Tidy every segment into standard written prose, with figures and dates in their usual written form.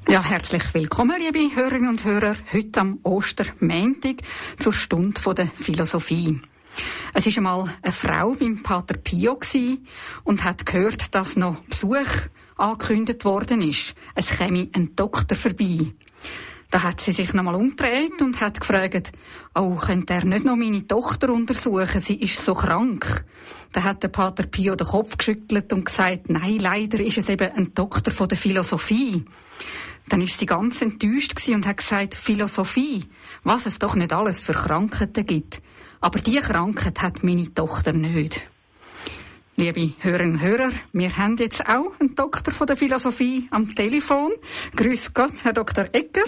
Ja, herzlich willkommen, liebe Hörerinnen und Hörer, heute am Ostermontag zur Stunde der Philosophie. Es war einmal eine Frau beim Pater Pio und hat gehört, dass noch Besuch angekündigt worden ist. Es käme ein Doktor vorbei. Da hat sie sich nochmal umgedreht und hat gefragt, könnte er nicht noch meine Tochter untersuchen? Sie ist so krank. Da hat der Pater Pio den Kopf geschüttelt und gesagt, nein, leider ist es eben ein Doktor von der Philosophie. Dann ist sie ganz enttäuscht und hat gesagt, Philosophie, was es doch nicht alles für Krankheiten gibt. Aber diese Krankheit hat meine Tochter nicht. Liebe Hörerinnen und Hörer, wir haben jetzt auch einen Doktor von der Philosophie am Telefon. Grüß Gott, Herr Dr. Egger.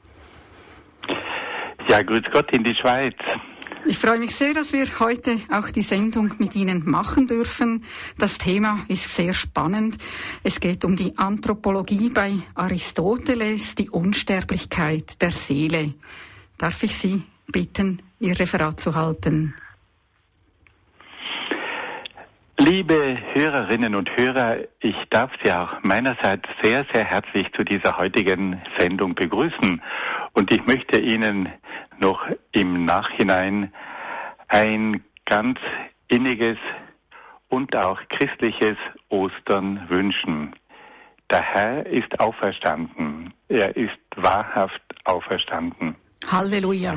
Ja, grüß Gott in die Schweiz. Ich freue mich sehr, dass wir heute auch die Sendung mit Ihnen machen dürfen. Das Thema ist sehr spannend. Es geht um die Anthropologie bei Aristoteles, die Unsterblichkeit der Seele. Darf ich Sie bitten, Ihr Referat zu halten? Liebe Hörerinnen und Hörer, ich darf Sie auch meinerseits sehr, sehr herzlich zu dieser heutigen Sendung begrüßen. Und ich möchte Ihnen noch im Nachhinein ein ganz inniges und auch christliches Ostern wünschen. Der Herr ist auferstanden. Er ist wahrhaft auferstanden. Halleluja.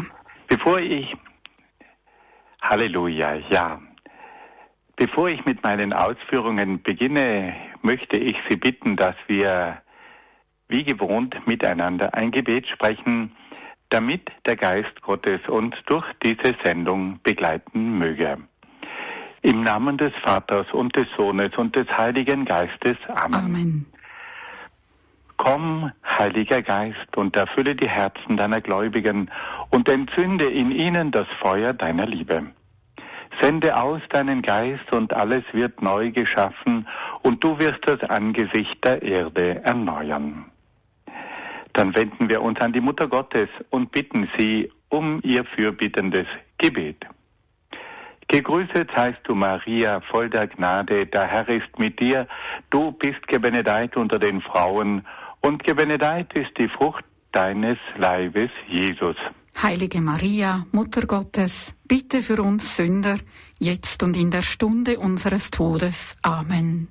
Halleluja, ja. Bevor ich mit meinen Ausführungen beginne, möchte ich Sie bitten, dass wir wie gewohnt miteinander ein Gebet sprechen, damit der Geist Gottes uns durch diese Sendung begleiten möge. Im Namen des Vaters und des Sohnes und des Heiligen Geistes. Amen. Amen. Komm, Heiliger Geist, und erfülle die Herzen deiner Gläubigen und entzünde in ihnen das Feuer deiner Liebe. Sende aus deinen Geist und alles wird neu geschaffen und du wirst das Angesicht der Erde erneuern. Dann wenden wir uns an die Mutter Gottes und bitten sie um ihr fürbittendes Gebet. Gegrüßet seist du, Maria, voll der Gnade, der Herr ist mit dir. Du bist gebenedeit unter den Frauen und gebenedeit ist die Frucht deines Leibes, Jesus. Heilige Maria, Mutter Gottes, bitte für uns Sünder, jetzt und in der Stunde unseres Todes. Amen.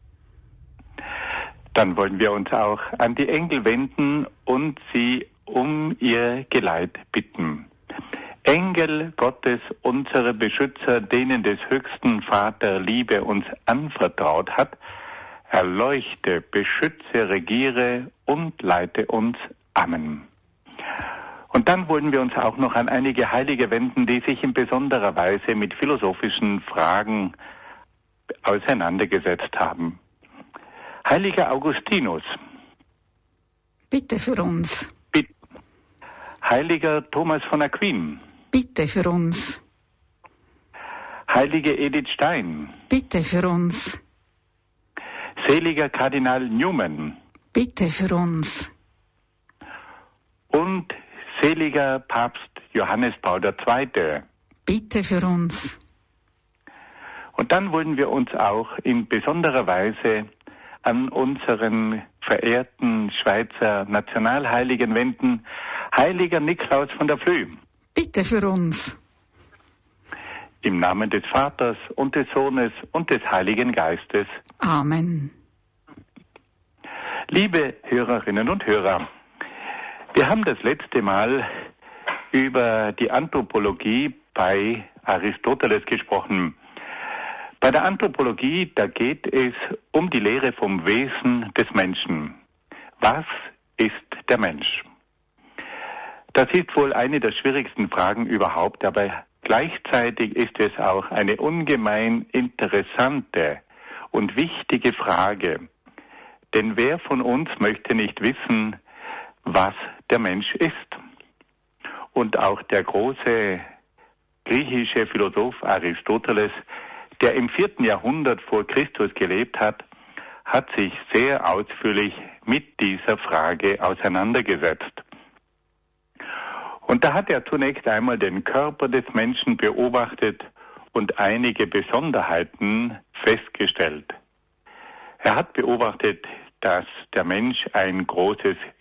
Dann wollen wir uns auch an die Engel wenden und sie um ihr Geleit bitten. Engel Gottes, unsere Beschützer, denen des höchsten Vater Liebe uns anvertraut hat, erleuchte, beschütze, regiere und leite uns. Amen. Und dann wollen wir uns auch noch an einige Heilige wenden, die sich in besonderer Weise mit philosophischen Fragen auseinandergesetzt haben. Heiliger Augustinus. Bitte für uns. Heiliger Thomas von Aquin. Bitte für uns. Heilige Edith Stein. Bitte für uns. Seliger Kardinal Newman. Bitte für uns. Und seliger Papst Johannes Paul II. Bitte für uns. Und dann wollen wir uns auch in besonderer Weise an unseren verehrten Schweizer Nationalheiligen wenden, Heiliger Niklaus von der Flüe. Bitte für uns. Im Namen des Vaters und des Sohnes und des Heiligen Geistes. Amen. Liebe Hörerinnen und Hörer, wir haben das letzte Mal über die Anthropologie bei Aristoteles gesprochen. Bei der Anthropologie, da geht es um die Lehre vom Wesen des Menschen. Was ist der Mensch? Das ist wohl eine der schwierigsten Fragen überhaupt, aber gleichzeitig ist es auch eine ungemein interessante und wichtige Frage. Denn wer von uns möchte nicht wissen, was der Mensch ist? Und auch der große griechische Philosoph Aristoteles, der im 4. Jahrhundert vor Christus gelebt hat, hat sich sehr ausführlich mit dieser Frage auseinandergesetzt. Und da hat er zunächst einmal den Körper des Menschen beobachtet und einige Besonderheiten festgestellt. Er hat beobachtet, dass der Mensch ein großes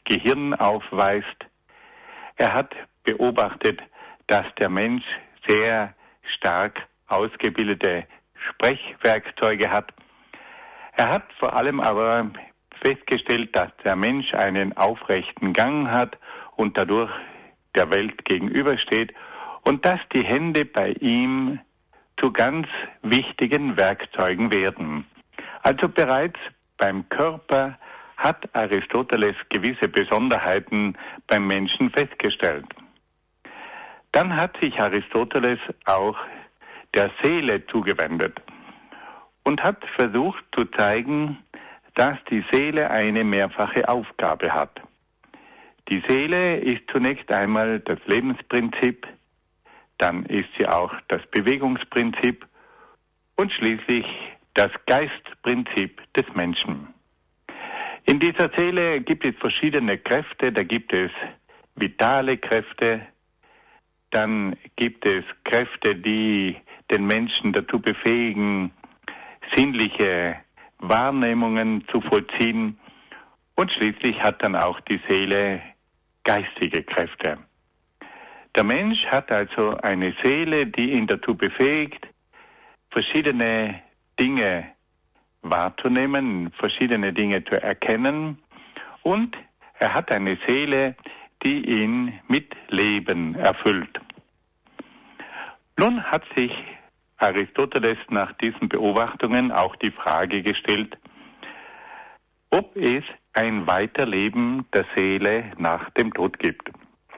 Gehirn aufweist. Er hat beobachtet, dass der Mensch sehr stark ausgebildete Sprechwerkzeuge hat. Er hat vor allem aber festgestellt, dass der Mensch einen aufrechten Gang hat und dadurch der Welt gegenübersteht und dass die Hände bei ihm zu ganz wichtigen Werkzeugen werden. Also bereits beim Körper hat Aristoteles gewisse Besonderheiten beim Menschen festgestellt. Dann hat sich Aristoteles auch der Seele zugewendet und hat versucht zu zeigen, dass die Seele eine mehrfache Aufgabe hat. Die Seele ist zunächst einmal das Lebensprinzip, dann ist sie auch das Bewegungsprinzip und schließlich das Geistprinzip des Menschen. In dieser Seele gibt es verschiedene Kräfte, da gibt es vitale Kräfte, dann gibt es Kräfte, die den Menschen dazu befähigen, sinnliche Wahrnehmungen zu vollziehen und schließlich hat dann auch die Seele geistige Kräfte. Der Mensch hat also eine Seele, die ihn dazu befähigt, verschiedene Dinge wahrzunehmen, verschiedene Dinge zu erkennen und er hat eine Seele, die ihn mit Leben erfüllt. Nun hat sich Aristoteles nach diesen Beobachtungen auch die Frage gestellt, ob es ein Weiterleben der Seele nach dem Tod gibt.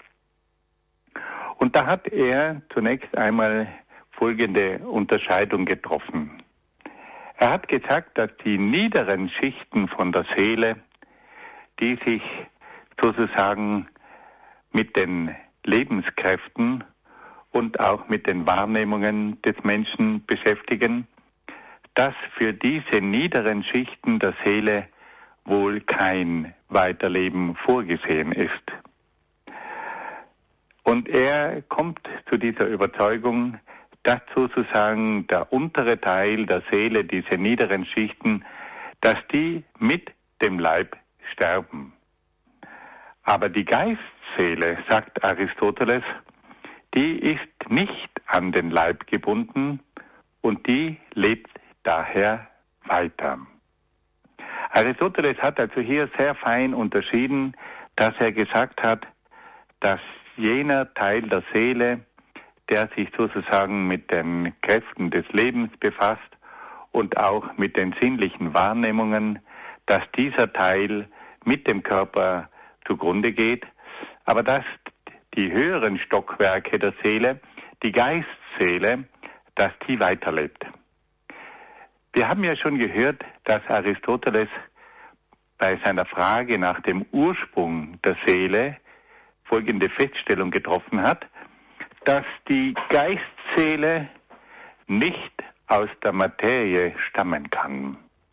Und da hat er zunächst einmal folgende Unterscheidung getroffen. Er hat gesagt, dass die niederen Schichten von der Seele, die sich sozusagen mit den Lebenskräften und auch mit den Wahrnehmungen des Menschen beschäftigen, dass für diese niederen Schichten der Seele wohl kein Weiterleben vorgesehen ist. Und er kommt zu dieser Überzeugung, dass sozusagen der untere Teil der Seele, diese niederen Schichten, dass die mit dem Leib sterben. Aber die Geistseele, sagt Aristoteles, die ist nicht an den Leib gebunden und die lebt daher weiter. Aristoteles hat also hier sehr fein unterschieden, dass er gesagt hat, dass jener Teil der Seele, der sich sozusagen mit den Kräften des Lebens befasst und auch mit den sinnlichen Wahrnehmungen, dass dieser Teil mit dem Körper zugrunde geht, aber dass die höheren Stockwerke der Seele, die Geistseele, dass die weiterlebt. Wir haben ja schon gehört, dass Aristoteles bei seiner Frage nach dem Ursprung der Seele folgende Feststellung getroffen hat, dass die Geistseele nicht aus der Materie stammen kann.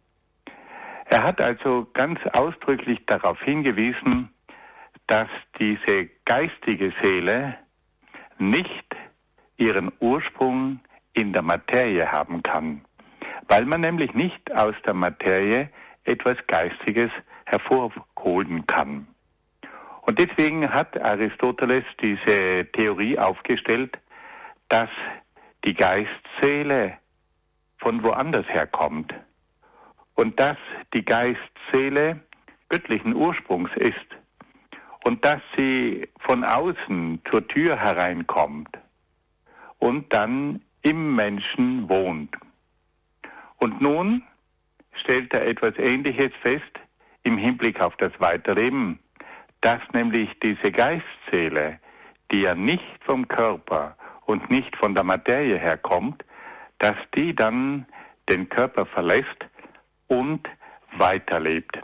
Er hat also ganz ausdrücklich darauf hingewiesen, dass diese geistige Seele nicht ihren Ursprung in der Materie haben kann, weil man nämlich nicht aus der Materie etwas Geistiges hervorholen kann. Und deswegen hat Aristoteles diese Theorie aufgestellt, dass die Geistseele von woanders herkommt und dass die Geistseele göttlichen Ursprungs ist und dass sie von außen zur Tür hereinkommt und dann im Menschen wohnt. Und nun stellt er etwas Ähnliches fest im Hinblick auf das Weiterleben, dass nämlich diese Geistseele, die ja nicht vom Körper und nicht von der Materie herkommt, dass die dann den Körper verlässt und weiterlebt.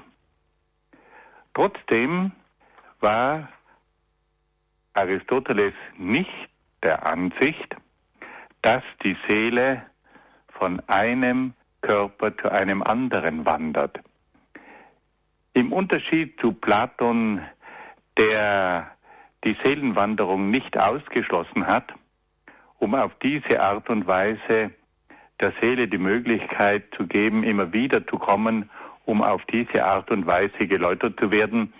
Trotzdem war Aristoteles nicht der Ansicht, dass die Seele von einem Körper zu einem anderen wandert. Im Unterschied zu Platon, der die Seelenwanderung nicht ausgeschlossen hat, um auf diese Art und Weise der Seele die Möglichkeit zu geben, immer wieder zu kommen, um auf diese Art und Weise geläutert zu werden,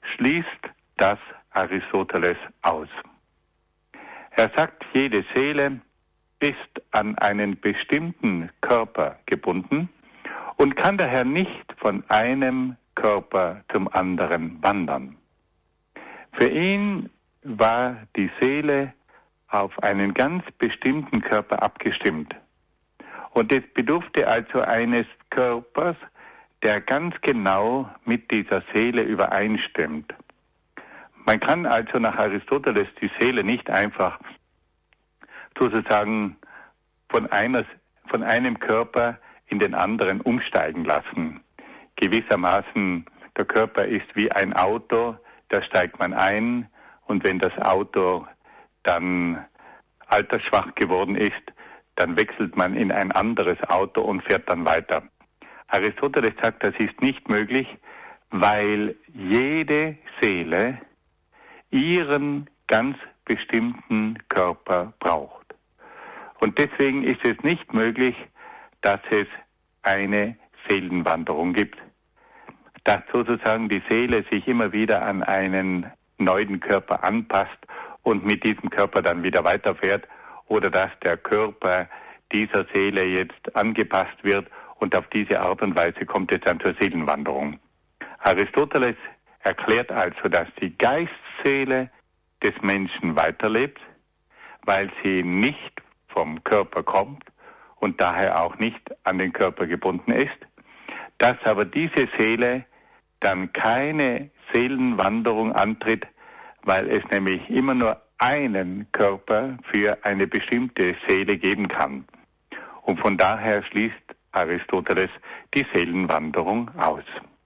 schließt das Aristoteles aus. Er sagt, jede Seele ist an einen bestimmten Körper gebunden und kann daher nicht von einem Körper zum anderen wandern. Für ihn war die Seele auf einen ganz bestimmten Körper abgestimmt. Und es bedurfte also eines Körpers, der ganz genau mit dieser Seele übereinstimmt. Man kann also nach Aristoteles die Seele nicht einfach sozusagen von einem Körper in den anderen umsteigen lassen. Gewissermaßen, der Körper ist wie ein Auto, da steigt man ein, und wenn das Auto dann altersschwach geworden ist, dann wechselt man in ein anderes Auto und fährt dann weiter. Aristoteles sagt, das ist nicht möglich, weil jede Seele ihren ganz bestimmten Körper braucht. Und deswegen ist es nicht möglich, dass es eine Seelenwanderung gibt. Dass sozusagen die Seele sich immer wieder an einen neuen Körper anpasst und mit diesem Körper dann wieder weiterfährt, oder dass der Körper dieser Seele jetzt angepasst wird und auf diese Art und Weise kommt es dann zur Seelenwanderung. Aristoteles erklärt also, dass die Geistseele des Menschen weiterlebt, weil sie nicht vom Körper kommt und daher auch nicht an den Körper gebunden ist, dass aber diese Seele dann keine Seelenwanderung antritt, weil es nämlich immer nur einen Körper für eine bestimmte Seele geben kann. Und von daher schließt Aristoteles die Seelenwanderung aus.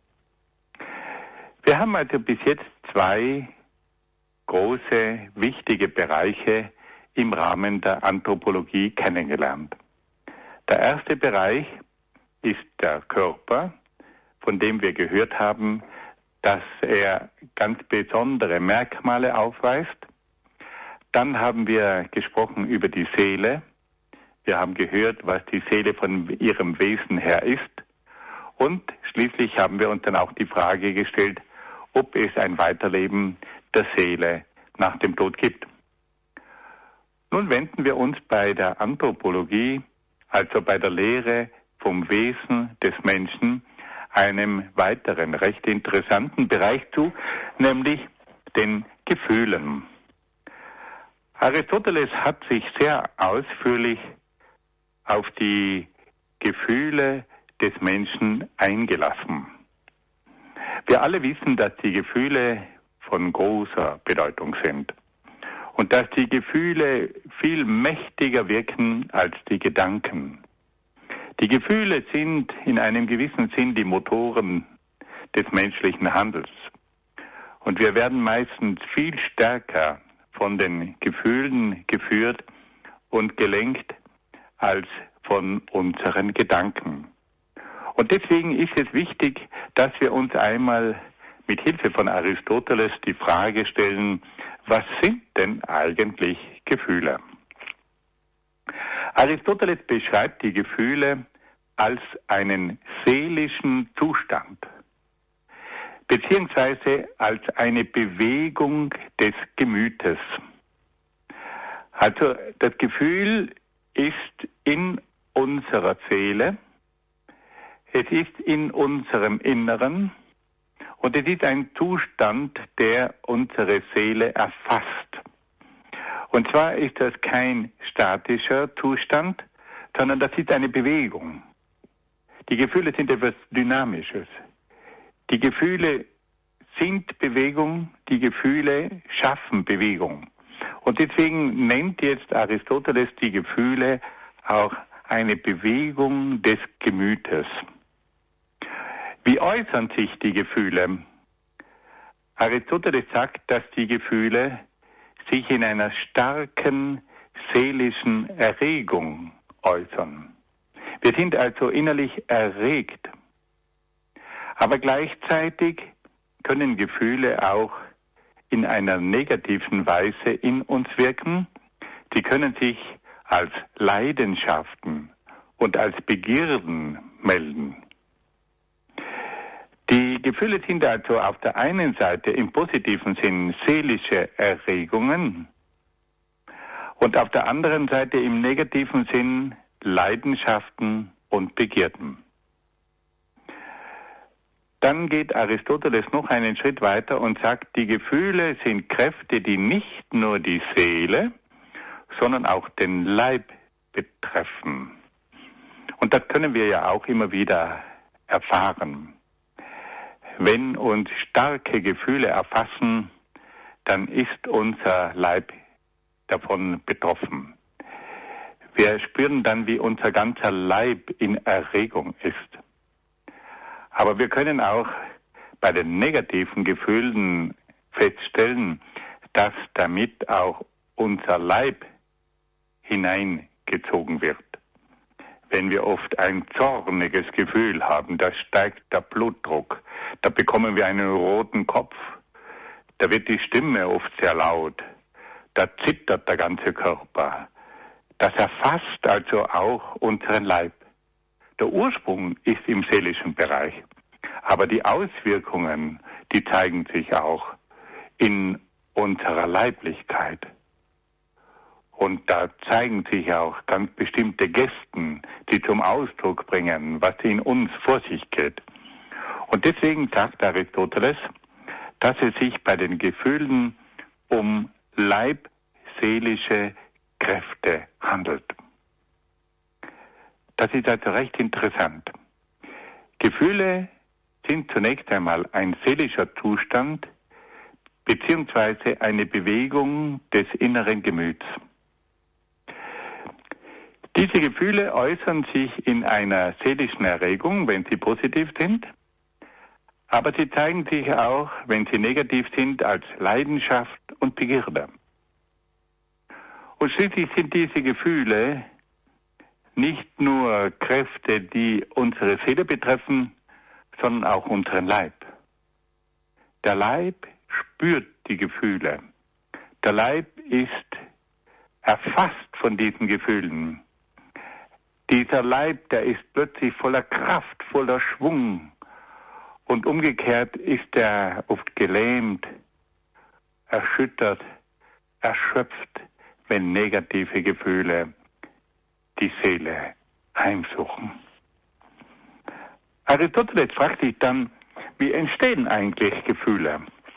Wir haben also bis jetzt zwei große, wichtige Bereiche im Rahmen der Anthropologie kennengelernt. Der erste Bereich ist der Körper, von dem wir gehört haben, dass er ganz besondere Merkmale aufweist. Dann haben wir gesprochen über die Seele. Wir haben gehört, was die Seele von ihrem Wesen her ist. Und schließlich haben wir uns dann auch die Frage gestellt, ob es ein Weiterleben der Seele nach dem Tod gibt. Nun wenden wir uns bei der Anthropologie, also bei der Lehre vom Wesen des Menschen, einem weiteren, recht interessanten Bereich zu, nämlich den Gefühlen. Aristoteles hat sich sehr ausführlich auf die Gefühle des Menschen eingelassen. Wir alle wissen, dass die Gefühle von großer Bedeutung sind und dass die Gefühle viel mächtiger wirken als die Gedanken. Die Gefühle sind in einem gewissen Sinn die Motoren des menschlichen Handels. Und wir werden meistens viel stärker von den Gefühlen geführt und gelenkt als von unseren Gedanken. Und deswegen ist es wichtig, dass wir uns einmal mit Hilfe von Aristoteles die Frage stellen, was sind denn eigentlich Gefühle? Aristoteles beschreibt die Gefühle als einen seelischen Zustand, beziehungsweise als eine Bewegung des Gemütes. Also das Gefühl ist in unserer Seele, es ist in unserem Inneren und es ist ein Zustand, der unsere Seele erfasst. Und zwar ist das kein statischer Zustand, sondern das ist eine Bewegung. Die Gefühle sind etwas Dynamisches. Die Gefühle sind Bewegung, die Gefühle schaffen Bewegung. Und deswegen nennt jetzt Aristoteles die Gefühle auch eine Bewegung des Gemütes. Wie äußern sich die Gefühle? Aristoteles sagt, dass die Gefühle sich in einer starken seelischen Erregung äußern. Wir sind also innerlich erregt. Aber gleichzeitig können Gefühle auch in einer negativen Weise in uns wirken. Sie können sich als Leidenschaften und als Begierden melden. Die Die Gefühle sind also auf der einen Seite im positiven Sinn seelische Erregungen und auf der anderen Seite im negativen Sinn Leidenschaften und Begierden. Dann geht Aristoteles noch einen Schritt weiter und sagt, die Gefühle sind Kräfte, die nicht nur die Seele, sondern auch den Leib betreffen. Und das können wir ja auch immer wieder erfahren. Wenn uns starke Gefühle erfassen, dann ist unser Leib davon betroffen. Wir spüren dann, wie unser ganzer Leib in Erregung ist. Aber wir können auch bei den negativen Gefühlen feststellen, dass damit auch unser Leib hineingezogen wird. Wenn wir oft ein zorniges Gefühl haben, da steigt der Blutdruck, da bekommen wir einen roten Kopf, da wird die Stimme oft sehr laut, da zittert der ganze Körper. Das erfasst also auch unseren Leib. Der Ursprung ist im seelischen Bereich, aber die Auswirkungen, die zeigen sich auch in unserer Leiblichkeit. Und da zeigen sich auch ganz bestimmte Gesten, die zum Ausdruck bringen, was in uns vor sich geht. Und deswegen sagt Aristoteles, dass es sich bei den Gefühlen um leibseelische Kräfte handelt. Das ist also recht interessant. Gefühle sind zunächst einmal ein seelischer Zustand beziehungsweise eine Bewegung des inneren Gemüts. Diese Gefühle äußern sich in einer seelischen Erregung, wenn sie positiv sind, aber sie zeigen sich auch, wenn sie negativ sind, als Leidenschaft und Begierde. Und schließlich sind diese Gefühle nicht nur Kräfte, die unsere Seele betreffen, sondern auch unseren Leib. Der Leib spürt die Gefühle. Der Leib ist erfasst von diesen Gefühlen. Dieser Leib, der ist plötzlich voller Kraft, voller Schwung. Und umgekehrt ist er oft gelähmt, erschüttert, erschöpft, wenn negative Gefühle die Seele heimsuchen. Aristoteles fragt sich dann, wie entstehen eigentlich Gefühle?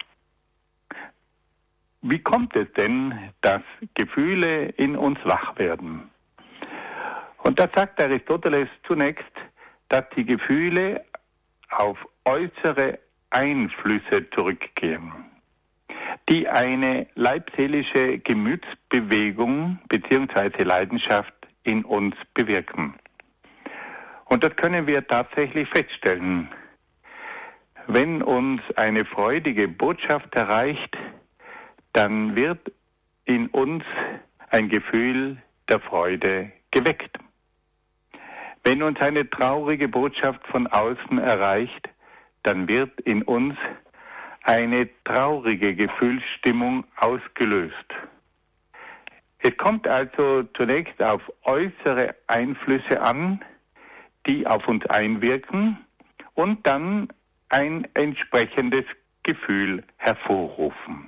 Wie kommt es denn, dass Gefühle in uns wach werden? Und da sagt Aristoteles zunächst, dass die Gefühle auf äußere Einflüsse zurückgehen, die eine leibseelische Gemütsbewegung bzw. Leidenschaft in uns bewirken. Und das können wir tatsächlich feststellen. Wenn uns eine freudige Botschaft erreicht, dann wird in uns ein Gefühl der Freude geweckt. Wenn uns eine traurige Botschaft von außen erreicht, dann wird in uns eine traurige Gefühlsstimmung ausgelöst. Es kommt also zunächst auf äußere Einflüsse an, die auf uns einwirken und dann ein entsprechendes Gefühl hervorrufen.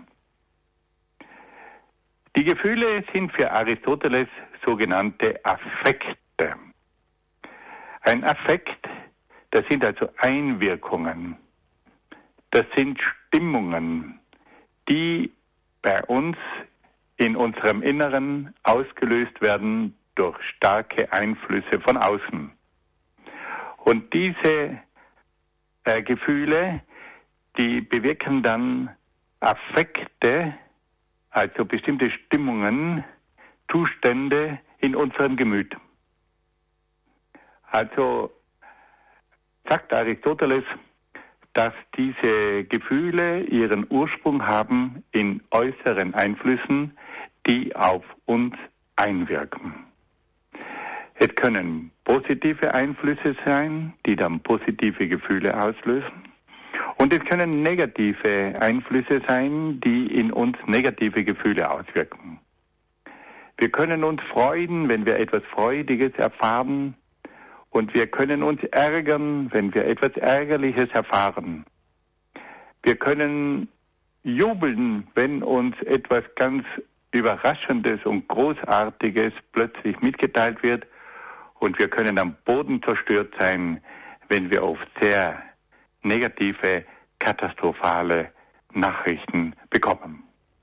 Die Gefühle sind für Aristoteles sogenannte Affekte. Ein Affekt, das sind also Einwirkungen, das sind Stimmungen, die bei uns in unserem Inneren ausgelöst werden durch starke Einflüsse von außen. Und diese Gefühle, die bewirken dann Affekte, also bestimmte Stimmungen, Zustände in unserem Gemüt. Also sagt Aristoteles, dass diese Gefühle ihren Ursprung haben in äußeren Einflüssen, die auf uns einwirken. Es können positive Einflüsse sein, die dann positive Gefühle auslösen. Und es können negative Einflüsse sein, die in uns negative Gefühle auswirken. Wir können uns freuen, wenn wir etwas Freudiges erfahren. Und wir können uns ärgern, wenn wir etwas Ärgerliches erfahren. Wir können jubeln, wenn uns etwas ganz Überraschendes und Großartiges plötzlich mitgeteilt wird. Und wir können am Boden zerstört sein, wenn wir oft sehr negative, katastrophale Nachrichten bekommen.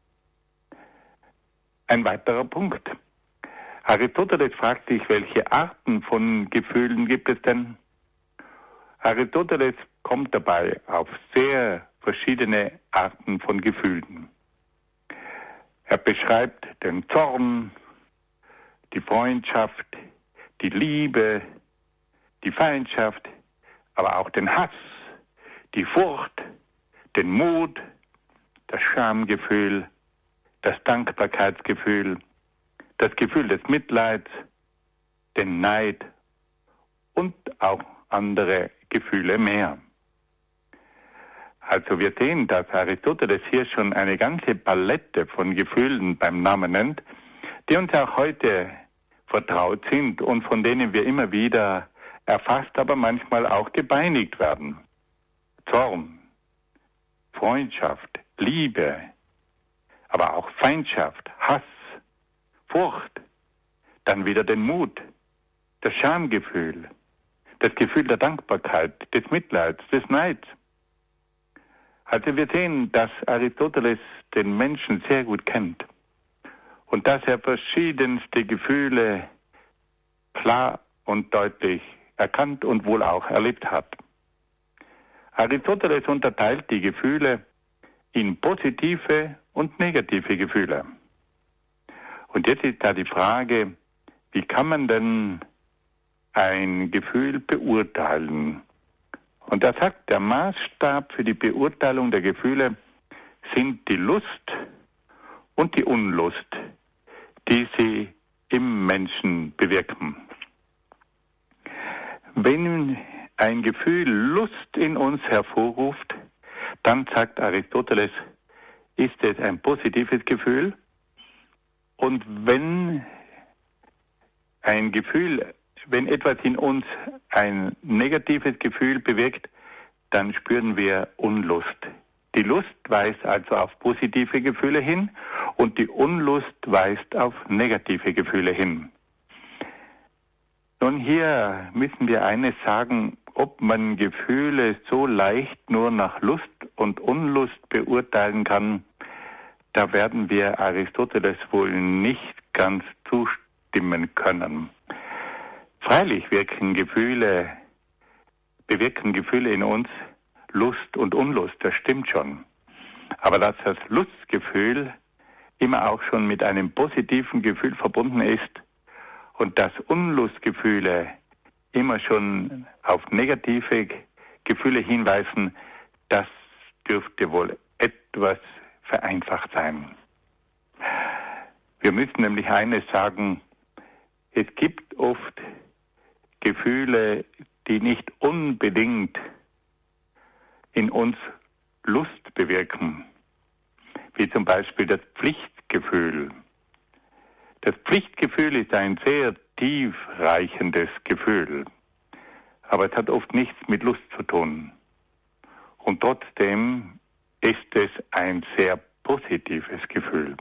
Ein weiterer Punkt. Aristoteles fragt sich, welche Arten von Gefühlen gibt es denn? Aristoteles kommt dabei auf sehr verschiedene Arten von Gefühlen. Er beschreibt den Zorn, die Freundschaft, die Liebe, die Feindschaft, aber auch den Hass, die Furcht, den Mut, das Schamgefühl, das Dankbarkeitsgefühl, das Gefühl des Mitleids, den Neid und auch andere Gefühle mehr. Also wir sehen, dass Aristoteles hier schon eine ganze Palette von Gefühlen beim Namen nennt, die uns auch heute vertraut sind und von denen wir immer wieder erfasst, aber manchmal auch gepeinigt werden. Zorn, Freundschaft, Liebe, aber auch Feindschaft, Hass, Furcht, dann wieder den Mut, das Schamgefühl, das Gefühl der Dankbarkeit, des Mitleids, des Neids. Also wir sehen, dass Aristoteles den Menschen sehr gut kennt und dass er verschiedenste Gefühle klar und deutlich erkannt und wohl auch erlebt hat. Aristoteles unterteilt die Gefühle in positive und negative Gefühle. Und jetzt ist da die Frage, wie kann man denn ein Gefühl beurteilen? Und er sagt, der Maßstab für die Beurteilung der Gefühle sind die Lust und die Unlust, die sie im Menschen bewirken. Wenn ein Gefühl Lust in uns hervorruft, dann sagt Aristoteles, ist es ein positives Gefühl. Und wenn etwas in uns ein negatives Gefühl bewirkt, dann spüren wir Unlust. Die Lust weist also auf positive Gefühle hin und die Unlust weist auf negative Gefühle hin. Nun, hier müssen wir eines sagen, ob man Gefühle so leicht nur nach Lust und Unlust beurteilen kann, da werden wir Aristoteles wohl nicht ganz zustimmen können. Freilich bewirken Gefühle in uns Lust und Unlust, das stimmt schon. Aber dass das Lustgefühl immer auch schon mit einem positiven Gefühl verbunden ist und dass Unlustgefühle immer schon auf negative Gefühle hinweisen, das dürfte wohl etwas vereinfacht sein. Wir müssen nämlich eines sagen, es gibt oft Gefühle, die nicht unbedingt in uns Lust bewirken, wie zum Beispiel das Pflichtgefühl. Das Pflichtgefühl ist ein sehr tiefreichendes Gefühl, aber es hat oft nichts mit Lust zu tun. Und trotzdem ist es ein sehr positives Gefühl.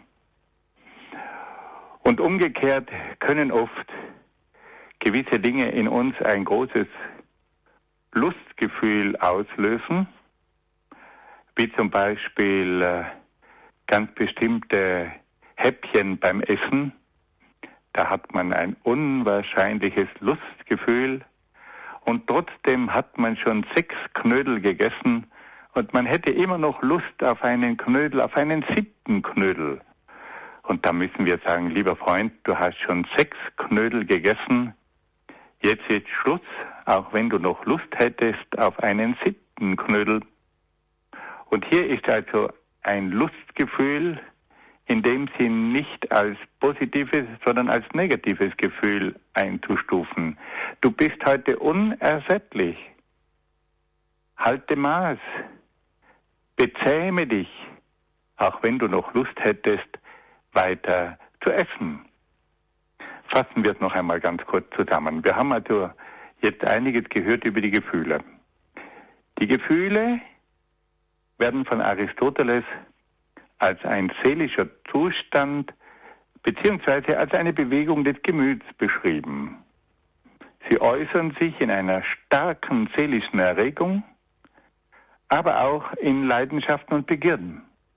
Und umgekehrt können oft gewisse Dinge in uns ein großes Lustgefühl auslösen, wie zum Beispiel ganz bestimmte Häppchen beim Essen. Da hat man ein unwahrscheinliches Lustgefühl und trotzdem hat man schon 6 Knödel gegessen und man hätte immer noch Lust auf einen Knödel, auf einen 7. Knödel. Und da müssen wir sagen, lieber Freund, du hast schon 6 Knödel gegessen, jetzt ist Schluss, auch wenn du noch Lust hättest auf einen 7. Knödel. Und hier ist also ein Lustgefühl, in dem Sinn nicht als positives, sondern als negatives Gefühl einzustufen. Du bist heute unersättlich. Halte Maß. Bezähme dich, auch wenn du noch Lust hättest, weiter zu essen. Fassen wir es noch einmal ganz kurz zusammen. Wir haben also jetzt einiges gehört über die Gefühle. Die Gefühle werden von Aristoteles als ein seelischer Zustand beziehungsweise als eine Bewegung des Gemüts beschrieben. Sie äußern sich in einer starken seelischen Erregung, aber auch in Leidenschaften und Begierden.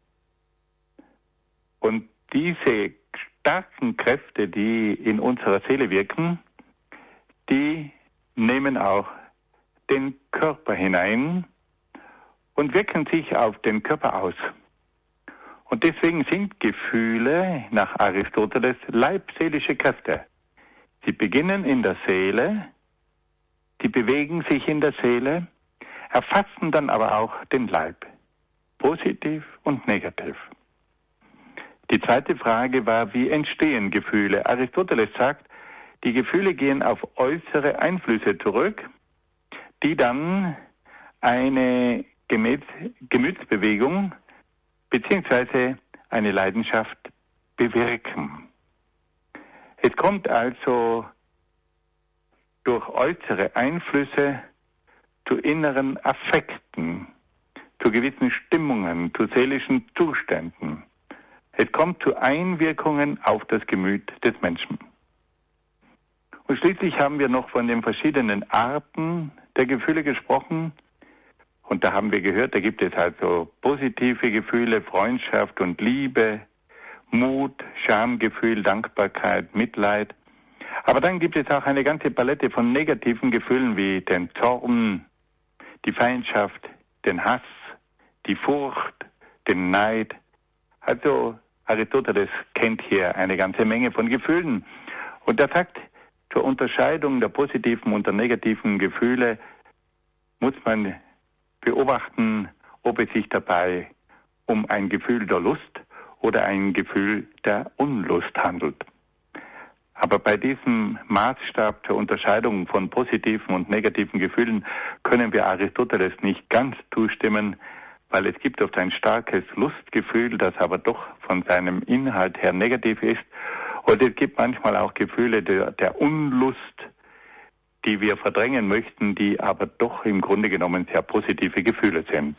Und diese starken Kräfte, die in unserer Seele wirken, die nehmen auch den Körper hinein und wirken sich auf den Körper aus. Und deswegen sind Gefühle nach Aristoteles leibseelische Kräfte. Sie beginnen in der Seele, sie bewegen sich in der Seele, erfassen dann aber auch den Leib, positiv und negativ. Die zweite Frage war, wie entstehen Gefühle? Aristoteles sagt, die Gefühle gehen auf äußere Einflüsse zurück, die dann eine Gemütsbewegung beziehungsweise eine Leidenschaft bewirken. Es kommt also durch äußere Einflüsse zu inneren Affekten, zu gewissen Stimmungen, zu seelischen Zuständen. Es kommt zu Einwirkungen auf das Gemüt des Menschen. Und schließlich haben wir noch von den verschiedenen Arten der Gefühle gesprochen. Und da haben wir gehört, da gibt es also positive Gefühle, Freundschaft und Liebe, Mut, Schamgefühl, Dankbarkeit, Mitleid. Aber dann gibt es auch eine ganze Palette von negativen Gefühlen wie den Zorn, die Feindschaft, den Hass, die Furcht, den Neid. Also Aristoteles kennt hier eine ganze Menge von Gefühlen. Und er sagt, zur Unterscheidung der positiven und der negativen Gefühle muss man beobachten, ob es sich dabei um ein Gefühl der Lust oder ein Gefühl der Unlust handelt. Aber bei diesem Maßstab zur Unterscheidung von positiven und negativen Gefühlen können wir Aristoteles nicht ganz zustimmen, weil es gibt oft ein starkes Lustgefühl, das aber doch von seinem Inhalt her negativ ist. Und es gibt manchmal auch Gefühle der Unlust, die wir verdrängen möchten, die aber doch im Grunde genommen sehr positive Gefühle sind.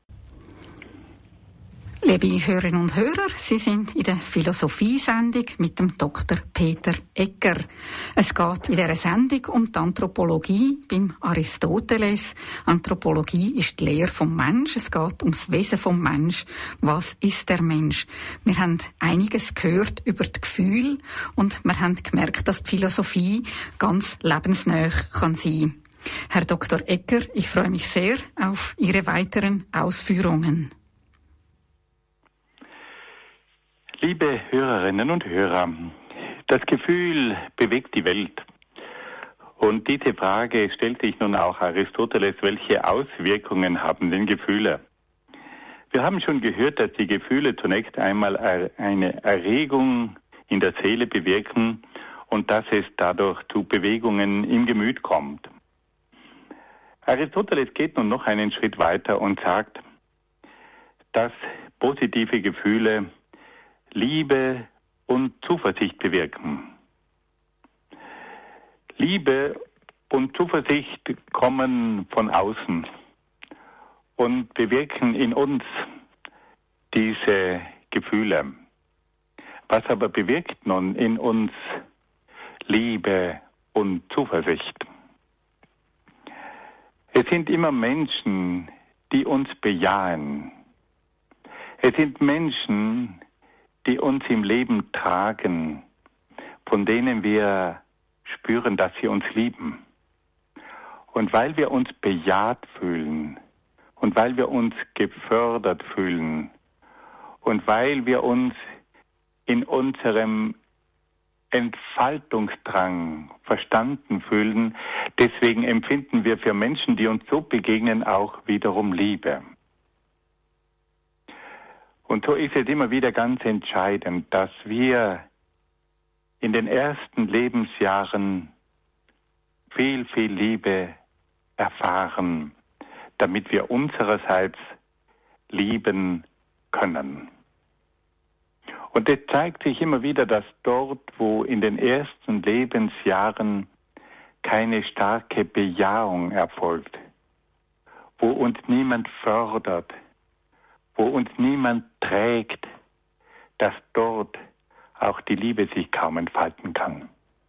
Liebe Hörerinnen und Hörer, Sie sind in der Philosophie-Sendung mit dem Dr. Peter Egger. Es geht in dieser Sendung um die Anthropologie beim Aristoteles. Anthropologie ist die Lehre vom Mensch. Es geht ums Wesen vom Mensch. Was ist der Mensch? Wir haben einiges gehört über die Gefühle und wir haben gemerkt, dass die Philosophie ganz lebensnah kann sein. Herr Dr. Egger, ich freue mich sehr auf Ihre weiteren Ausführungen. Liebe Hörerinnen und Hörer, das Gefühl bewegt die Welt. Und diese Frage stellt sich nun auch Aristoteles, welche Auswirkungen haben denn Gefühle? Wir haben schon gehört, dass die Gefühle zunächst einmal eine Erregung in der Seele bewirken und dass es dadurch zu Bewegungen im Gemüt kommt. Aristoteles geht nun noch einen Schritt weiter und sagt, dass positive Gefühle Liebe und Zuversicht bewirken. Liebe und Zuversicht kommen von außen und bewirken in uns diese Gefühle. Was aber bewirkt nun in uns Liebe und Zuversicht? Es sind immer Menschen, die uns bejahen. Es sind Menschen, die uns im Leben tragen, von denen wir spüren, dass sie uns lieben. Und weil wir uns bejaht fühlen und weil wir uns gefördert fühlen und weil wir uns in unserem Entfaltungsdrang verstanden fühlen, deswegen empfinden wir für Menschen, die uns so begegnen, auch wiederum Liebe. Und so ist es immer wieder ganz entscheidend, dass wir in den ersten Lebensjahren viel, viel Liebe erfahren, damit wir unsererseits lieben können. Und es zeigt sich immer wieder, dass dort, wo in den ersten Lebensjahren keine starke Bejahung erfolgt, wo uns niemand fördert, wo uns niemand trägt, dass dort auch die Liebe sich kaum entfalten kann.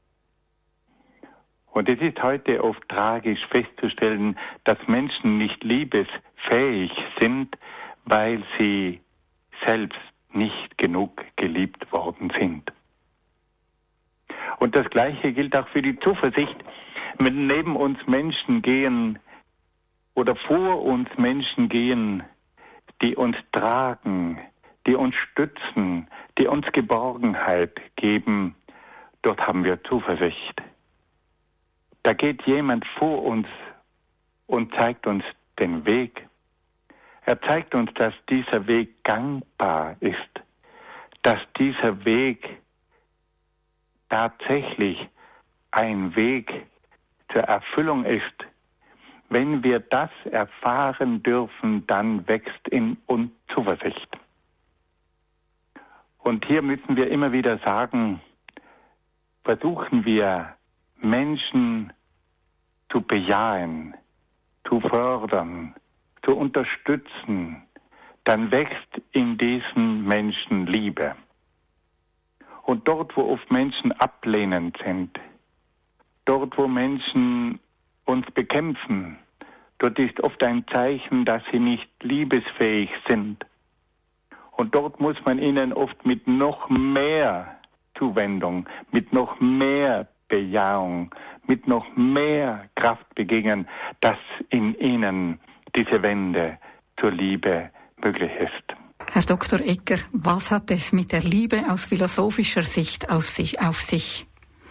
Und es ist heute oft tragisch festzustellen, dass Menschen nicht liebesfähig sind, weil sie selbst nicht genug geliebt worden sind. Und das Gleiche gilt auch für die Zuversicht. Wenn neben uns Menschen gehen oder vor uns Menschen gehen, die uns tragen, die uns stützen, die uns Geborgenheit geben, dort haben wir Zuversicht. Da geht jemand vor uns und zeigt uns den Weg. Er zeigt uns, dass dieser Weg gangbar ist, dass dieser Weg tatsächlich ein Weg zur Erfüllung ist. Wenn wir das erfahren dürfen, dann wächst in uns Zuversicht. Und hier müssen wir immer wieder sagen, versuchen wir Menschen zu bejahen, zu fördern, zu unterstützen, dann wächst in diesen Menschen Liebe. Und dort, wo oft Menschen ablehnend sind, dort, wo Menschen uns bekämpfen, dort ist oft ein Zeichen, dass sie nicht liebesfähig sind. Und dort muss man ihnen oft mit noch mehr Zuwendung, mit noch mehr Bejahung, mit noch mehr Kraft begegnen, dass in ihnen diese Wende zur Liebe möglich ist. Herr Dr. Egger, was hat es mit der Liebe aus philosophischer Sicht auf sich?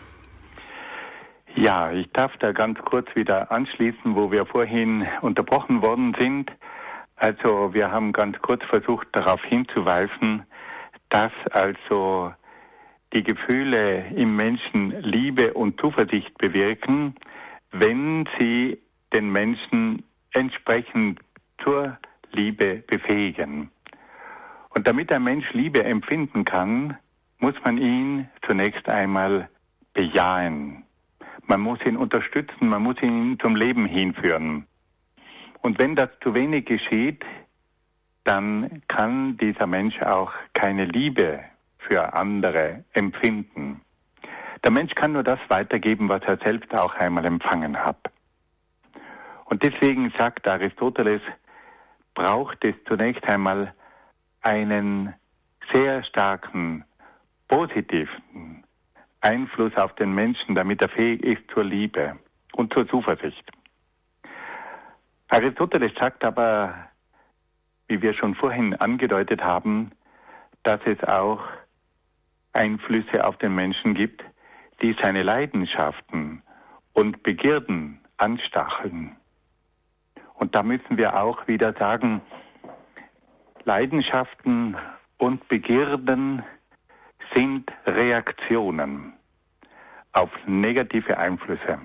Ja, ich darf da ganz kurz wieder anschließen, wo wir vorhin unterbrochen worden sind. Also wir haben ganz kurz versucht, darauf hinzuweisen, dass also die Gefühle im Menschen Liebe und Zuversicht bewirken, wenn sie den Menschen entsprechend zur Liebe befähigen. Und damit ein Mensch Liebe empfinden kann, muss man ihn zunächst einmal bejahen. Man muss ihn unterstützen, man muss ihn zum Leben hinführen. Und wenn das zu wenig geschieht, dann kann dieser Mensch auch keine Liebe für andere empfinden. Der Mensch kann nur das weitergeben, was er selbst auch einmal empfangen hat. Und deswegen sagt Aristoteles, braucht es zunächst einmal einen sehr starken, positiven Einfluss auf den Menschen, damit er fähig ist zur Liebe und zur Zuversicht. Aristoteles sagt aber, wie wir schon vorhin angedeutet haben, dass es auch Einflüsse auf den Menschen gibt, die seine Leidenschaften und Begierden anstacheln. Und da müssen wir auch wieder sagen, Leidenschaften und Begierden sind Reaktionen auf negative Einflüsse.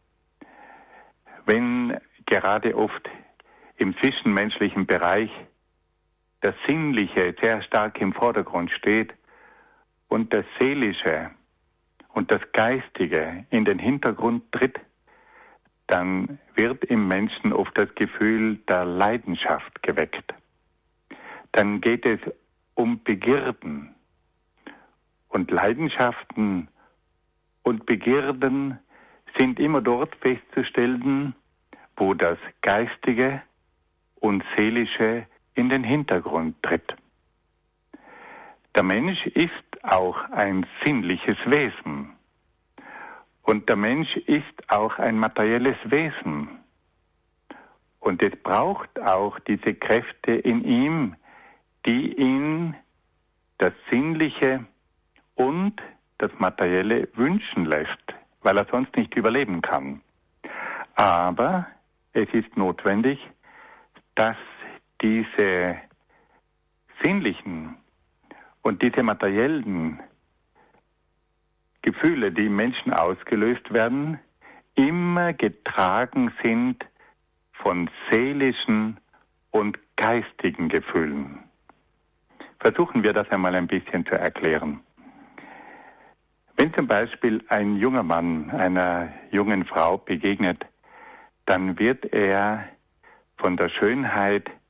Wenn gerade oft im zwischenmenschlichen Bereich das Sinnliche sehr stark im Vordergrund steht und das Seelische und das Geistige in den Hintergrund tritt, dann wird im Menschen oft das Gefühl der Leidenschaft geweckt. Dann geht es um Begierden. Und Leidenschaften und Begierden sind immer dort festzustellen, wo das Geistige und Seelische in den Hintergrund tritt. Der Mensch ist auch ein sinnliches Wesen. Und der Mensch ist auch ein materielles Wesen. Und es braucht auch diese Kräfte in ihm, die ihn das Sinnliche und das Materielle wünschen lässt, weil er sonst nicht überleben kann. Aber es ist notwendig, dass diese sinnlichen und diese materiellen Gefühle, die im Menschen ausgelöst werden, immer getragen sind von seelischen und geistigen Gefühlen. Versuchen wir das einmal ein bisschen zu erklären. Wenn zum Beispiel ein junger Mann einer jungen Frau begegnet, dann wird er von der Schönheit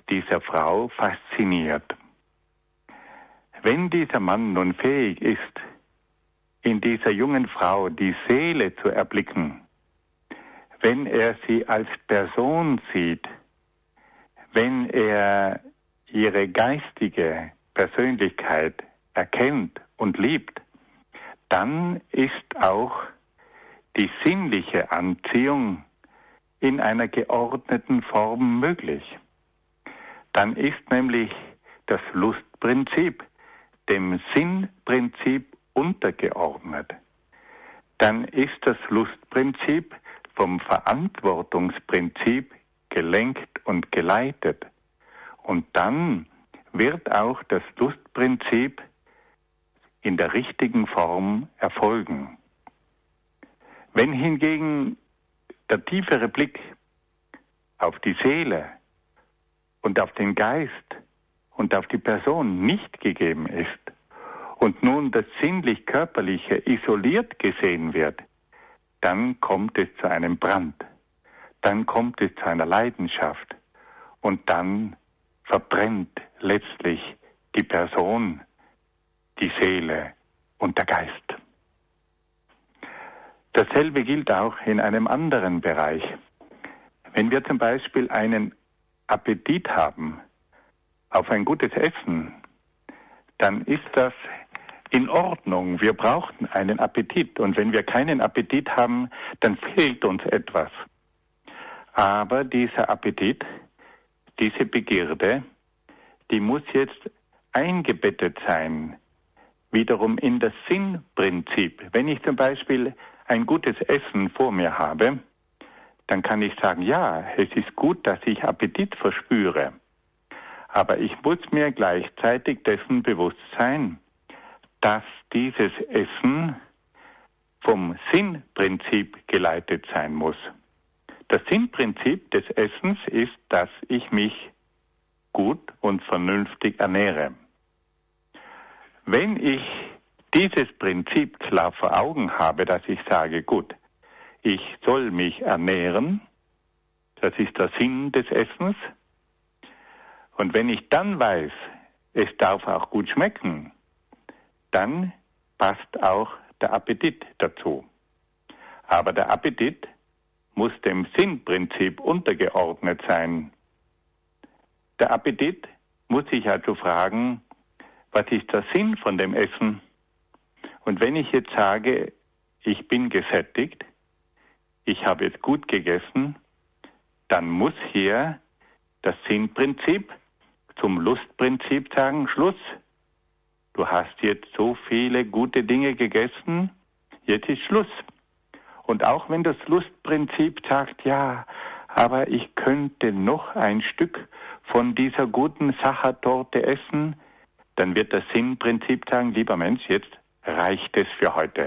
dieser Frau fasziniert. Wenn dieser Mann nun fähig ist, in dieser jungen Frau die Seele zu erblicken, wenn er sie als Person sieht, wenn er ihre geistige Persönlichkeit erkennt und liebt, dann ist auch die sinnliche Anziehung in einer geordneten Form möglich. Dann ist nämlich das Lustprinzip dem Sinnprinzip untergeordnet. Dann ist das Lustprinzip vom Verantwortungsprinzip gelenkt und geleitet. Und dann wird auch das Lustprinzip in der richtigen Form erfolgen. Wenn hingegen der tiefere Blick auf die Seele und auf den Geist und auf die Person nicht gegeben ist und nun das sinnlich-körperliche isoliert gesehen wird, dann kommt es zu einem Brand, dann kommt es zu einer Leidenschaft und dann verbrennt letztlich die Person, die Seele und der Geist. Dasselbe gilt auch in einem anderen Bereich. Wenn wir zum Beispiel einen Appetit haben auf ein gutes Essen, dann ist das in Ordnung. Wir brauchen einen Appetit. Und wenn wir keinen Appetit haben, dann fehlt uns etwas. Aber dieser Appetit, diese Begierde, die muss jetzt eingebettet sein, wiederum in das Sinnprinzip. Wenn ich zum Beispiel ein gutes Essen vor mir habe, dann kann ich sagen, ja, es ist gut, dass ich Appetit verspüre. Aber ich muss mir gleichzeitig dessen bewusst sein, dass dieses Essen vom Sinnprinzip geleitet sein muss. Das Sinnprinzip des Essens ist, dass ich mich gut und vernünftig ernähre. Wenn ich dieses Prinzip klar vor Augen habe, dass ich sage, gut, ich soll mich ernähren, das ist der Sinn des Essens, und wenn ich dann weiß, es darf auch gut schmecken, dann passt auch der Appetit dazu. Aber der Appetit muss dem Sinnprinzip untergeordnet sein. Der Appetit muss sich also fragen, was ist der Sinn von dem Essen? Und wenn ich jetzt sage, ich bin gesättigt, ich habe jetzt gut gegessen, dann muss hier das Sinnprinzip zum Lustprinzip sagen, Schluss. Du hast jetzt so viele gute Dinge gegessen, jetzt ist Schluss. Und auch wenn das Lustprinzip sagt, ja, aber ich könnte noch ein Stück von dieser guten Sachertorte essen, dann wird das Sinnprinzip sagen, lieber Mensch, jetzt reicht es für heute.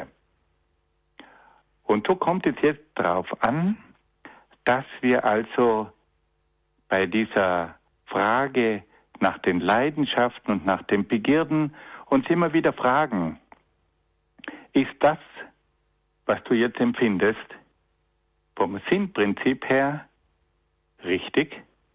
Und so kommt es jetzt darauf an, dass wir also bei dieser Frage nach den Leidenschaften und nach den Begierden uns immer wieder fragen, ist das, was du jetzt empfindest, vom Sinnprinzip her richtig?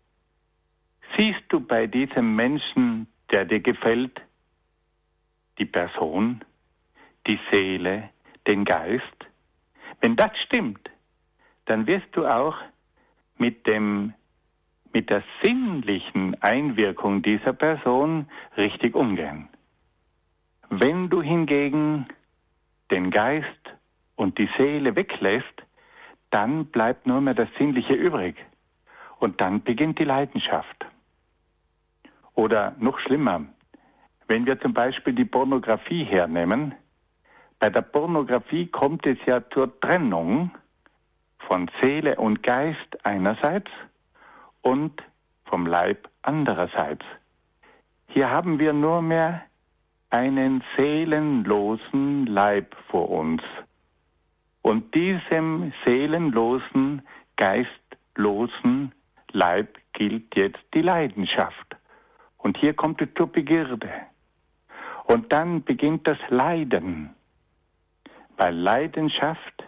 Siehst du bei diesem Menschen, der dir gefällt, die Person, die Seele, den Geist? Wenn das stimmt, dann wirst du auch mit der sinnlichen Einwirkung dieser Person richtig umgehen. Wenn du hingegen den Geist und die Seele weglässt, dann bleibt nur mehr das Sinnliche übrig. Und dann beginnt die Leidenschaft. Oder noch schlimmer, wenn wir zum Beispiel die Pornografie hernehmen, bei der Pornografie kommt es ja zur Trennung von Seele und Geist einerseits und vom Leib andererseits. Hier haben wir nur mehr einen seelenlosen Leib vor uns. Und diesem seelenlosen, geistlosen Leib gilt jetzt die Leidenschaft. Und hier kommt es zur Begierde. Und dann beginnt das Leiden. Weil Leidenschaft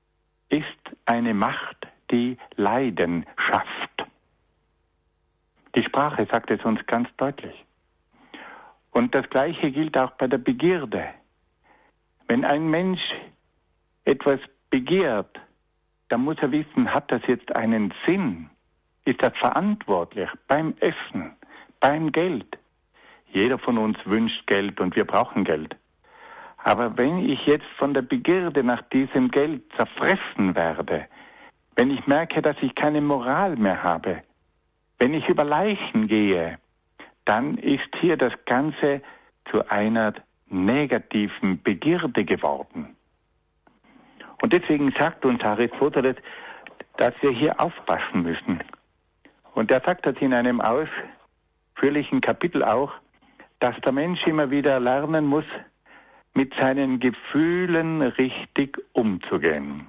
ist eine Macht, die Leiden schafft. Die Sprache sagt es uns ganz deutlich. Und das Gleiche gilt auch bei der Begierde. Wenn ein Mensch etwas begehrt, dann muss er wissen, hat das jetzt einen Sinn? Ist das verantwortlich beim Essen, beim Geld? Jeder von uns wünscht Geld und wir brauchen Geld. Aber wenn ich jetzt von der Begierde nach diesem Geld zerfressen werde, wenn ich merke, dass ich keine Moral mehr habe, wenn ich über Leichen gehe, dann ist hier das Ganze zu einer negativen Begierde geworden. Und deswegen sagt uns Aristoteles, dass wir hier aufpassen müssen. Und er sagt das in einem ausführlichen Kapitel auch, dass der Mensch immer wieder lernen muss, mit seinen Gefühlen richtig umzugehen.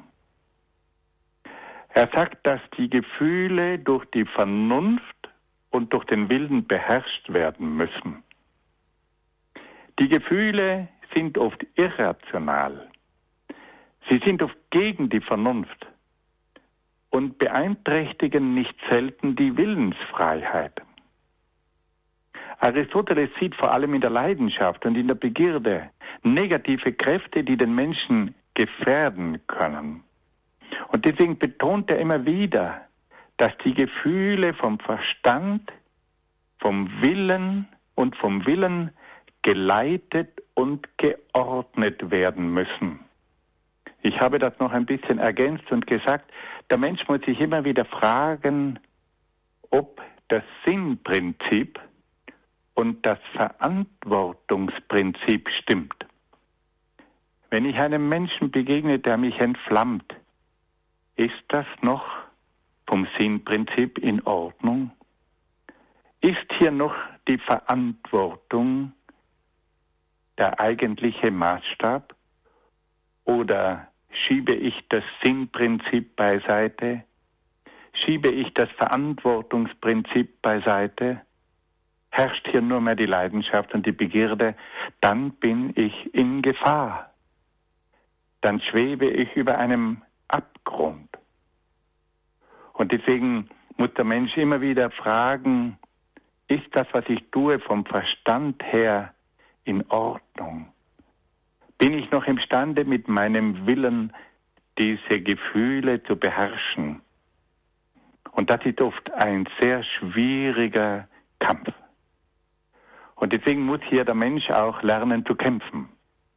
Er sagt, dass die Gefühle durch die Vernunft und durch den Willen beherrscht werden müssen. Die Gefühle sind oft irrational. Sie sind oft gegen die Vernunft und beeinträchtigen nicht selten die Willensfreiheit. Aristoteles sieht vor allem in der Leidenschaft und in der Begierde negative Kräfte, die den Menschen gefährden können. Und deswegen betont er immer wieder, dass die Gefühle vom Verstand, vom Willen und vom Willen geleitet und geordnet werden müssen. Ich habe das noch ein bisschen ergänzt und gesagt, der Mensch muss sich immer wieder fragen, ob das Sinnprinzip und das Verantwortungsprinzip stimmt. Wenn ich einem Menschen begegne, der mich entflammt, ist das noch vom Sinnprinzip in Ordnung? Ist hier noch die Verantwortung der eigentliche Maßstab? Oder schiebe ich das Sinnprinzip beiseite? Schiebe ich das Verantwortungsprinzip beiseite? Herrscht hier nur mehr die Leidenschaft und die Begierde, dann bin ich in Gefahr. Dann schwebe ich über einem Abgrund. Und deswegen muss der Mensch immer wieder fragen, ist das, was ich tue, vom Verstand her in Ordnung? Bin ich noch imstande, mit meinem Willen diese Gefühle zu beherrschen? Und das ist oft ein sehr schwieriger Kampf. Und deswegen muss hier der Mensch auch lernen zu kämpfen.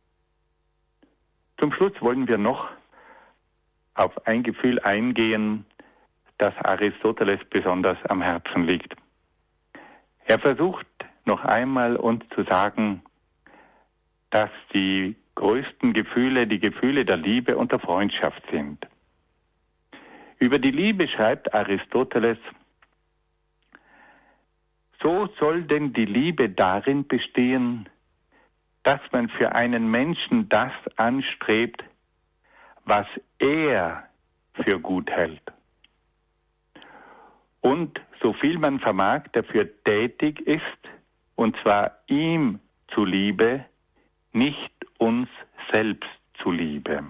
Zum Schluss wollen wir noch auf ein Gefühl eingehen, das Aristoteles besonders am Herzen liegt. Er versucht noch einmal uns zu sagen, dass die größten Gefühle die Gefühle der Liebe und der Freundschaft sind. Über die Liebe schreibt Aristoteles, so soll denn die Liebe darin bestehen, dass man für einen Menschen das anstrebt, was er für gut hält. Und so viel man vermag, dafür tätig ist, und zwar ihm zuliebe, nicht uns selbst zuliebe.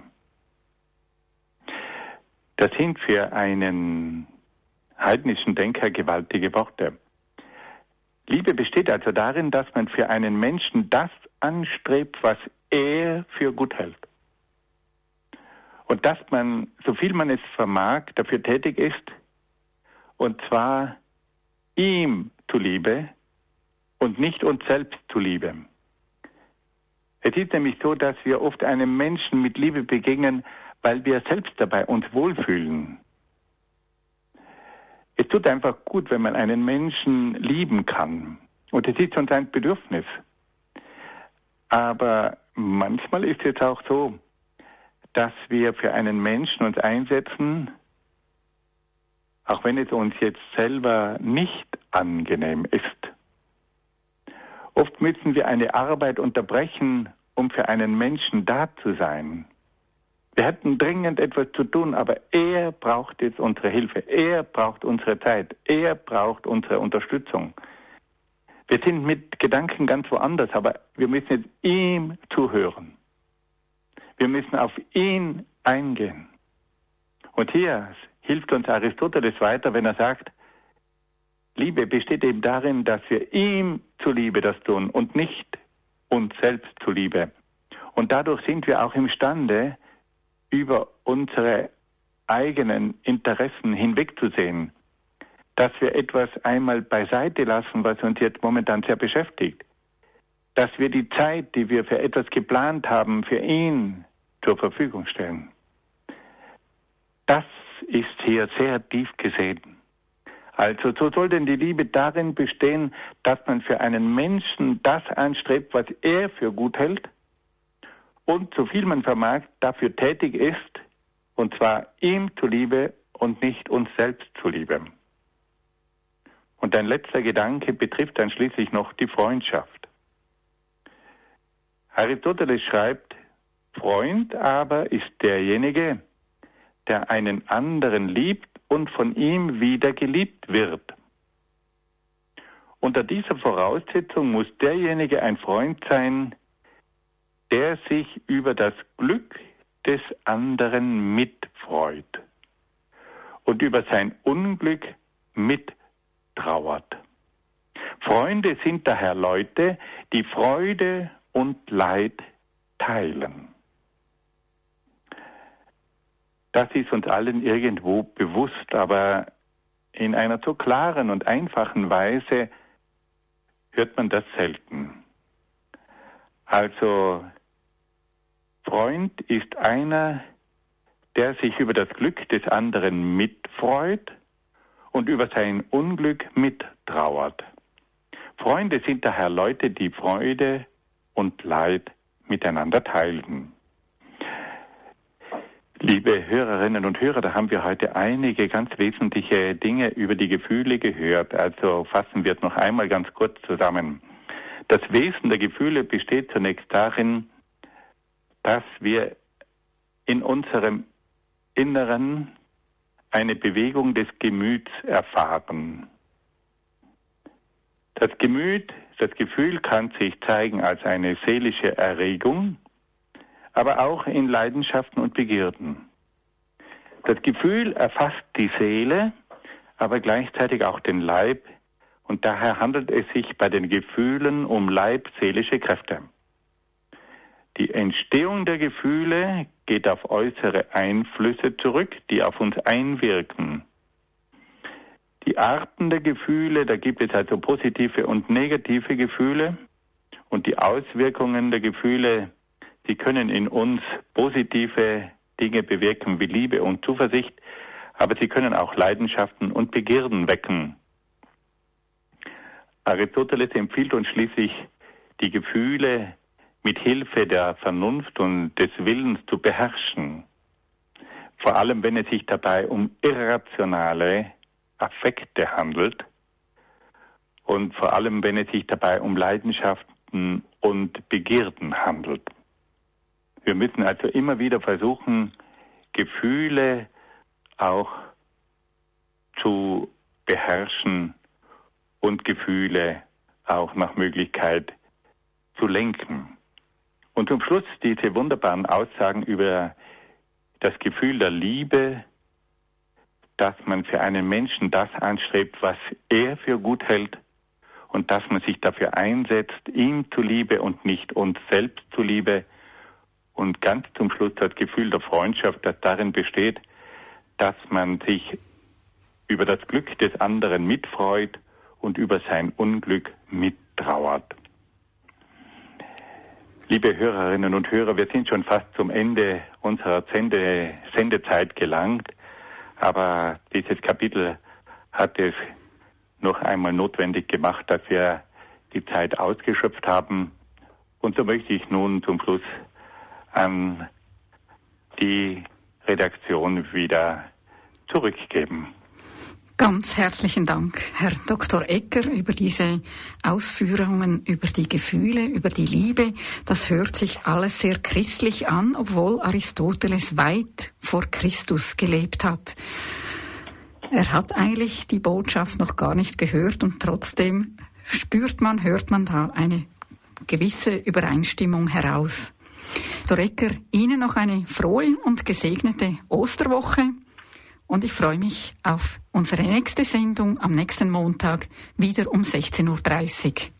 Das sind für einen heidnischen Denker gewaltige Worte. Liebe besteht also darin, dass man für einen Menschen das anstrebt, was er für gut hält. Und dass man, so viel man es vermag, dafür tätig ist, und zwar ihm zuliebe und nicht uns selbst zuliebe. Es ist nämlich so, dass wir oft einem Menschen mit Liebe begegnen, weil wir selbst dabei uns wohlfühlen. Es tut einfach gut, wenn man einen Menschen lieben kann. Und es ist uns ein Bedürfnis. Aber manchmal ist es auch so, dass wir für einen Menschen uns einsetzen, auch wenn es uns jetzt selber nicht angenehm ist. Oft müssen wir eine Arbeit unterbrechen, um für einen Menschen da zu sein. Wir hätten dringend etwas zu tun, aber er braucht jetzt unsere Hilfe. Er braucht unsere Zeit. Er braucht unsere Unterstützung. Wir sind mit Gedanken ganz woanders, aber wir müssen jetzt ihm zuhören. Wir müssen auf ihn eingehen. Und hier hilft uns Aristoteles weiter, wenn er sagt, Liebe besteht eben darin, dass wir ihm zuliebe das tun und nicht uns selbst zuliebe. Und dadurch sind wir auch imstande, über unsere eigenen Interessen hinwegzusehen, dass wir etwas einmal beiseite lassen, was uns jetzt momentan sehr beschäftigt, dass wir die Zeit, die wir für etwas geplant haben, für ihn zur Verfügung stellen. Das ist hier sehr tief gesehen. Also so soll denn die Liebe darin bestehen, dass man für einen Menschen das anstrebt, was er für gut hält und so viel man vermag, dafür tätig ist, und zwar ihm zuliebe und nicht uns selbst zuliebe. Und ein letzter Gedanke betrifft dann schließlich noch die Freundschaft. Aristoteles schreibt, Freund aber ist derjenige, der einen anderen liebt und von ihm wieder geliebt wird. Unter dieser Voraussetzung muss derjenige ein Freund sein, der sich über das Glück des anderen mitfreut und über sein Unglück mittrauert. Freunde sind daher Leute, die Freude und Leid teilen. Das ist uns allen irgendwo bewusst, aber in einer so klaren und einfachen Weise hört man das selten. Also, Freund ist einer, der sich über das Glück des anderen mitfreut und über sein Unglück mittrauert. Freunde sind daher Leute, die Freude und Leid miteinander teilen. Liebe Hörerinnen und Hörer, da haben wir heute einige ganz wesentliche Dinge über die Gefühle gehört. Also fassen wir es noch einmal ganz kurz zusammen. Das Wesen der Gefühle besteht zunächst darin, dass wir in unserem Inneren eine Bewegung des Gemüts erfahren. Das Gemüt, das Gefühl kann sich zeigen als eine seelische Erregung, aber auch in Leidenschaften und Begierden. Das Gefühl erfasst die Seele, aber gleichzeitig auch den Leib, und daher handelt es sich bei den Gefühlen um leibseelische Kräfte. Die Entstehung der Gefühle geht auf äußere Einflüsse zurück, die auf uns einwirken. Die Arten der Gefühle, da gibt es also positive und negative Gefühle, und die Auswirkungen der Gefühle, sie können in uns positive Dinge bewirken wie Liebe und Zuversicht, aber sie können auch Leidenschaften und Begierden wecken. Aristoteles empfiehlt uns schließlich, die Gefühle mit Hilfe der Vernunft und des Willens zu beherrschen. Vor allem, wenn es sich dabei um irrationale Affekte handelt und vor allem, wenn es sich dabei um Leidenschaften und Begierden handelt. Wir müssen also immer wieder versuchen, Gefühle auch zu beherrschen und Gefühle auch nach Möglichkeit zu lenken. Und zum Schluss diese wunderbaren Aussagen über das Gefühl der Liebe, dass man für einen Menschen das anstrebt, was er für gut hält, und dass man sich dafür einsetzt, ihm zuliebe und nicht uns selbst zuliebe. Und ganz zum Schluss das Gefühl der Freundschaft, das darin besteht, dass man sich über das Glück des anderen mitfreut und über sein Unglück mittrauert. Liebe Hörerinnen und Hörer, wir sind schon fast zum Ende unserer Sendezeit gelangt, aber dieses Kapitel hat es noch einmal notwendig gemacht, dass wir die Zeit ausgeschöpft haben. Und so möchte ich nun zum Schluss an die Redaktion wieder zurückgeben. Ganz herzlichen Dank, Herr Dr. Egger, über diese Ausführungen über die Gefühle, über die Liebe. Das hört sich alles sehr christlich an, obwohl Aristoteles weit vor Christus gelebt hat. Er hat eigentlich die Botschaft noch gar nicht gehört und trotzdem hört man da eine gewisse Übereinstimmung heraus. Dr. Egger, Ihnen noch eine frohe und gesegnete Osterwoche und ich freue mich auf unsere nächste Sendung am nächsten Montag wieder um 16:30 Uhr.